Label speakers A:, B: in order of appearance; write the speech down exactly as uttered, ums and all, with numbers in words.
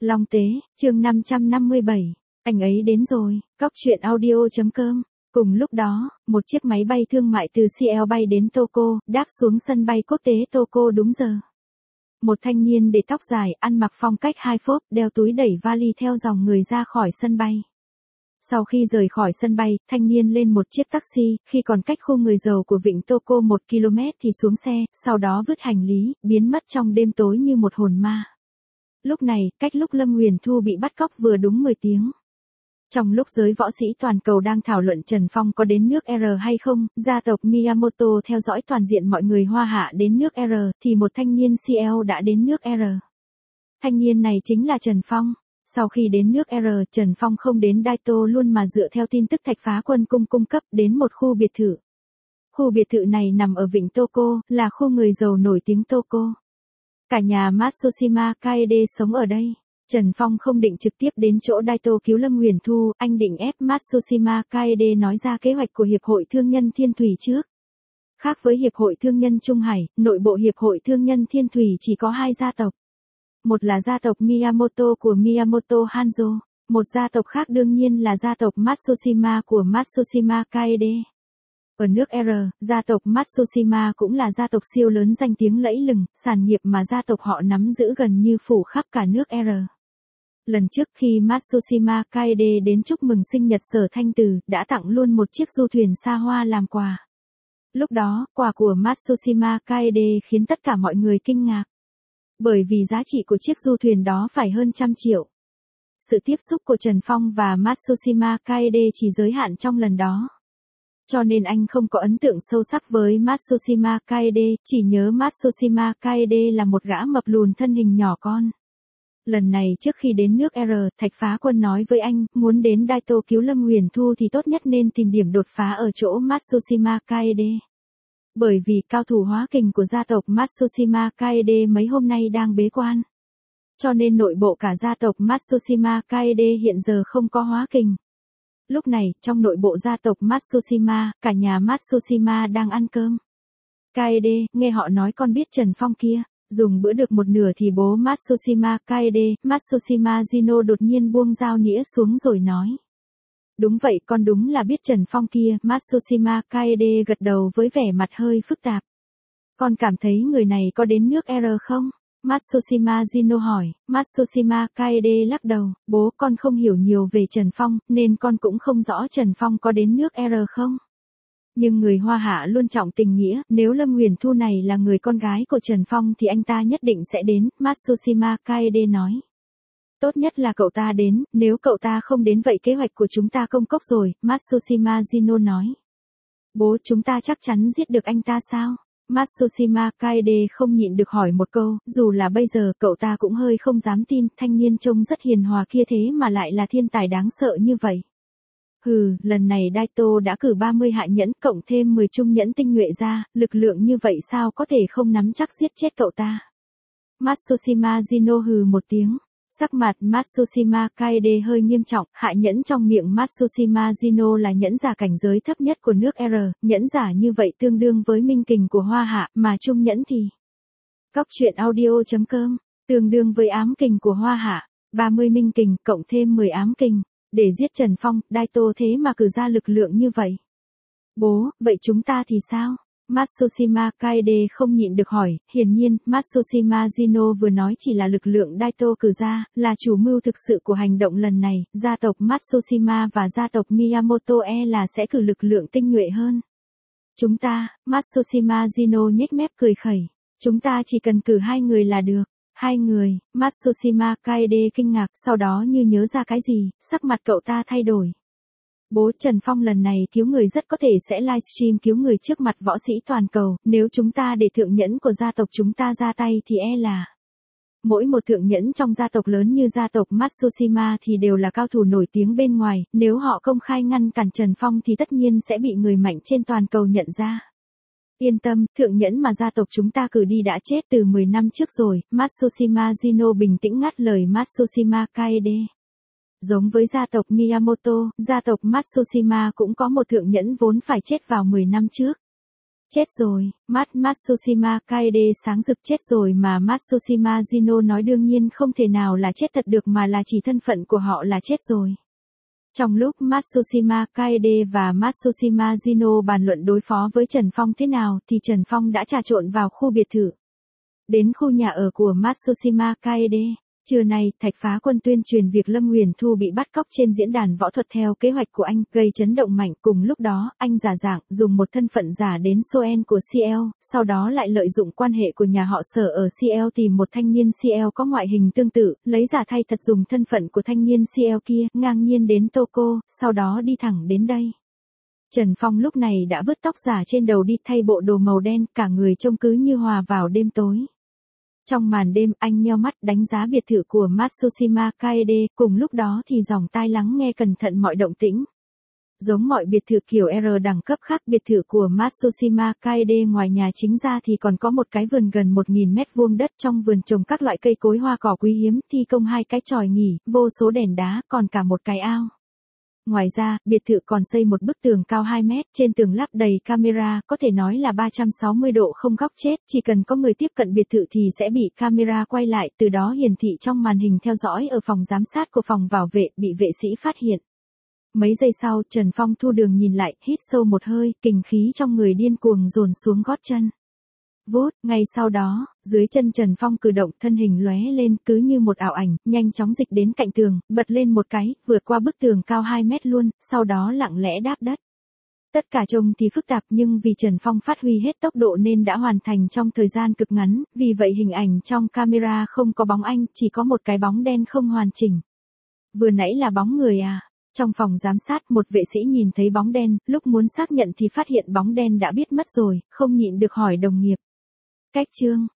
A: Long Tế, chương năm trăm năm mươi bảy. Anh ấy đến rồi. Cóc truyện audio chấm com. Cùng lúc đó, một chiếc máy bay thương mại từ Seoul bay đến Tokyo, đáp xuống sân bay quốc tế Tokyo đúng giờ. Một thanh niên để tóc dài, ăn mặc phong cách hai phốp, đeo túi đẩy vali theo dòng người ra khỏi sân bay. Sau khi rời khỏi sân bay, thanh niên lên một chiếc taxi, khi còn cách khu người giàu của vịnh Tokyo một ki lô mét thì xuống xe, sau đó vứt hành lý, biến mất trong đêm tối như một hồn ma. Lúc này, cách lúc Lâm Huyền Thu bị bắt cóc vừa đúng mười tiếng. Trong lúc giới võ sĩ toàn cầu đang thảo luận Trần Phong có đến nước R hay không, gia tộc Miyamoto theo dõi toàn diện mọi người Hoa Hạ đến nước R, thì một thanh niên Seoul đã đến nước R. Thanh niên này chính là Trần Phong. Sau khi đến nước R, Trần Phong không đến Daito luôn mà dựa theo tin tức Thạch Phá Quân cung cung cấp đến một khu biệt thự. Khu biệt thự này nằm ở vịnh Tokyo, là khu người giàu nổi tiếng Tokyo. Cả nhà Matsushima Kaede sống ở đây. Trần Phong không định trực tiếp đến chỗ Daito cứu Lâm Huyền Thu, anh định ép Matsushima Kaede nói ra kế hoạch của Hiệp hội Thương nhân Thiên Thủy trước. Khác với Hiệp hội Thương nhân Trung Hải, nội bộ Hiệp hội Thương nhân Thiên Thủy chỉ có hai gia tộc. Một là gia tộc Miyamoto của Miyamoto Hanzo, một gia tộc khác đương nhiên là gia tộc Matsushima của Matsushima Kaede. Ở nước R, gia tộc Matsushima cũng là gia tộc siêu lớn danh tiếng lẫy lừng, sản nghiệp mà gia tộc họ nắm giữ gần như phủ khắp cả nước R. Lần trước khi Matsushima Kaede đến chúc mừng sinh nhật Sở Thanh Từ, đã tặng luôn một chiếc du thuyền xa hoa làm quà. Lúc đó, quà của Matsushima Kaede khiến tất cả mọi người kinh ngạc. Bởi vì giá trị của chiếc du thuyền đó phải hơn trăm triệu. Sự tiếp xúc của Trần Phong và Matsushima Kaede chỉ giới hạn trong lần đó. Cho nên anh không có ấn tượng sâu sắc với Matsushima Kaede, chỉ nhớ Matsushima Kaede là một gã mập lùn thân hình nhỏ con. Lần này trước khi đến nước R, Thạch Phá Quân nói với anh, muốn đến Daito cứu Lâm Huyền Thu thì tốt nhất nên tìm điểm đột phá ở chỗ Matsushima Kaede. Bởi vì cao thủ hóa kình của gia tộc Matsushima Kaede mấy hôm nay đang bế quan. Cho nên nội bộ cả gia tộc Matsushima Kaede hiện giờ không có hóa kình. Lúc này, trong nội bộ gia tộc Matsushima, cả nhà Matsushima đang ăn cơm. Kaede, nghe họ nói con biết Trần Phong kia. Dùng bữa được một nửa thì bố Matsushima Kaede, Matsushima Jino đột nhiên buông dao nĩa xuống rồi nói. Đúng vậy, con đúng là biết Trần Phong kia. Matsushima Kaede gật đầu với vẻ mặt hơi phức tạp. Con cảm thấy người này có đến nước R không? Matsushima Jino hỏi. Matsushima Kaede lắc đầu, bố con không hiểu nhiều về Trần Phong, nên con cũng không rõ Trần Phong có đến nước R không. Nhưng người Hoa Hạ luôn trọng tình nghĩa, nếu Lâm Huyền Thu này là người con gái của Trần Phong thì anh ta nhất định sẽ đến, Matsushima Kaede nói. Tốt nhất là cậu ta đến, nếu cậu ta không đến vậy kế hoạch của chúng ta công cốc rồi, Matsushima Jino nói. Bố chúng ta chắc chắn giết được anh ta sao? Matsushima Kaede không nhịn được hỏi một câu, dù là bây giờ cậu ta cũng hơi không dám tin, thanh niên trông rất hiền hòa kia thế mà lại là thiên tài đáng sợ như vậy. Hừ, lần này Daito đã cử ba mươi hạ nhẫn cộng thêm mười trung nhẫn tinh nhuệ ra, lực lượng như vậy sao có thể không nắm chắc giết chết cậu ta. Matsushima Jino hừ một tiếng. Sắc mặt Matsushima Kaede hơi nghiêm trọng, hạ nhẫn trong miệng Matsushima Jino là nhẫn giả cảnh giới thấp nhất của nước R, nhẫn giả như vậy tương đương với minh kình của Hoa Hạ, mà trung nhẫn thì. Cóc truyện audio chấm com, tương đương với ám kình của Hoa Hạ, ba mươi minh kình cộng thêm mười ám kình. Để giết Trần Phong, Daito thế mà cử ra lực lượng như vậy. Bố, vậy chúng ta thì sao? Matsushima Kaede không nhịn được hỏi, hiển nhiên, Matsushima Jino vừa nói chỉ là lực lượng Daito cử ra, là chủ mưu thực sự của hành động lần này, gia tộc Matsushima và gia tộc Miyamoto e là sẽ cử lực lượng tinh nhuệ hơn. Chúng ta, Matsushima Jino nhếch mép cười khẩy, chúng ta chỉ cần cử hai người là được. Hai người, Matsushima Kaede kinh ngạc, sau đó như nhớ ra cái gì, sắc mặt cậu ta thay đổi. Bố Trần Phong lần này cứu người rất có thể sẽ livestream cứu người trước mặt võ sĩ toàn cầu, nếu chúng ta để thượng nhẫn của gia tộc chúng ta ra tay thì e là. Mỗi một thượng nhẫn trong gia tộc lớn như gia tộc Matsushima thì đều là cao thủ nổi tiếng bên ngoài, nếu họ công khai ngăn cản Trần Phong thì tất nhiên sẽ bị người mạnh trên toàn cầu nhận ra. Yên tâm, thượng nhẫn mà gia tộc chúng ta cử đi đã chết từ mười năm trước rồi, Matsushima Jino bình tĩnh ngắt lời Matsushima Kaede. Giống với gia tộc Miyamoto, gia tộc Matsushima cũng có một thượng nhẫn vốn phải chết vào mười năm trước. Chết rồi, Matt Matsushima Kaede sáng rực chết rồi mà Matsushima Jino nói đương nhiên không thể nào là chết thật được mà là chỉ thân phận của họ là chết rồi. Trong lúc Matsushima Kaede và Matsushima Jino bàn luận đối phó với Trần Phong thế nào thì Trần Phong đã trà trộn vào khu biệt thự. Đến khu nhà ở của Matsushima Kaede. Trưa nay, Thạch Phá Quân tuyên truyền việc Lâm Huyền Thu bị bắt cóc trên diễn đàn võ thuật theo kế hoạch của anh, gây chấn động mạnh. Cùng lúc đó, anh giả dạng, dùng một thân phận giả đến Soen của xê lờ, sau đó lại lợi dụng quan hệ của nhà họ Sở ở xê lờ tìm một thanh niên xê lờ có ngoại hình tương tự, lấy giả thay thật dùng thân phận của thanh niên xê lờ kia, ngang nhiên đến Toko, sau đó đi thẳng đến đây. Trần Phong lúc này đã vứt tóc giả trên đầu đi thay bộ đồ màu đen, cả người trông cứ như hòa vào đêm tối. Trong màn đêm, anh nheo mắt đánh giá biệt thự của Matsushima Kaede, cùng lúc đó thì dòng tai lắng nghe cẩn thận mọi động tĩnh. Giống mọi biệt thự kiểu R đẳng cấp khác, biệt thự của Matsushima Kaede ngoài nhà chính ra thì còn có một cái vườn gần một nghìn mét vuông đất, trong vườn trồng các loại cây cối hoa cỏ quý hiếm, thi công hai cái chòi nghỉ, vô số đèn đá, còn cả một cái ao. Ngoài ra, biệt thự còn xây một bức tường cao hai mét, trên tường lắp đầy camera, có thể nói là ba trăm sáu mươi độ không góc chết, chỉ cần có người tiếp cận biệt thự thì sẽ bị camera quay lại, từ đó hiển thị trong màn hình theo dõi ở phòng giám sát của phòng bảo vệ, bị vệ sĩ phát hiện. Mấy giây sau, Trần Phong thu đường nhìn lại, hít sâu một hơi, kình khí trong người điên cuồng dồn xuống gót chân. Vút, ngay sau đó, dưới chân Trần Phong cử động, thân hình lóe lên, cứ như một ảo ảnh, nhanh chóng dịch đến cạnh tường, bật lên một cái, vượt qua bức tường cao hai mét luôn, sau đó lặng lẽ đáp đất. Tất cả trông thì phức tạp nhưng vì Trần Phong phát huy hết tốc độ nên đã hoàn thành trong thời gian cực ngắn, vì vậy hình ảnh trong camera không có bóng anh, chỉ có một cái bóng đen không hoàn chỉnh. Vừa nãy là bóng người à? Trong phòng giám sát, một vệ sĩ nhìn thấy bóng đen, lúc muốn xác nhận thì phát hiện bóng đen đã biết mất rồi, không nhịn được hỏi đồng nghiệp. Cách chương